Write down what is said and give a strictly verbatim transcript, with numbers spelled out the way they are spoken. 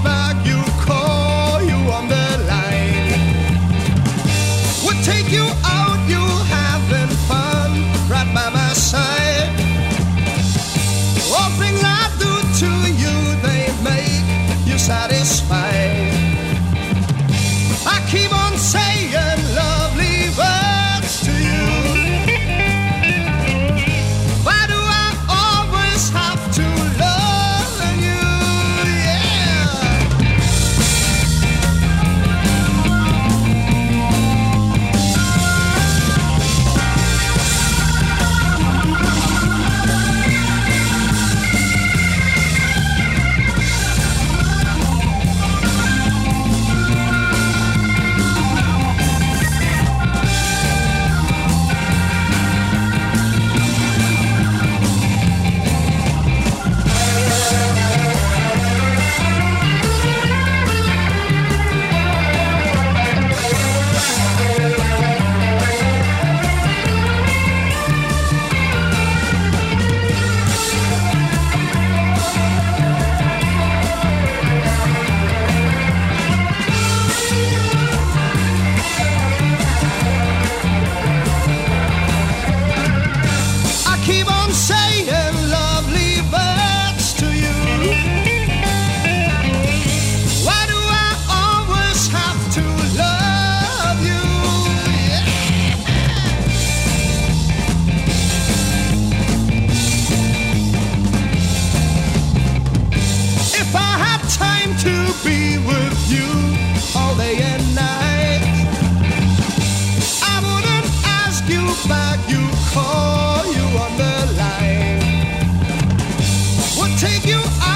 back, you call, you on the line. Would take you out, you having fun, right by my side. All things I do to you, they make you satisfied. I keep on saying lovely words to you. Why do I always have to love you? Keep on saying lovely words to you. Why do I always have to love you? Yeah. If I had time to be with you all day and night, I wouldn't ask you back, you call, you on the line. Would take you out.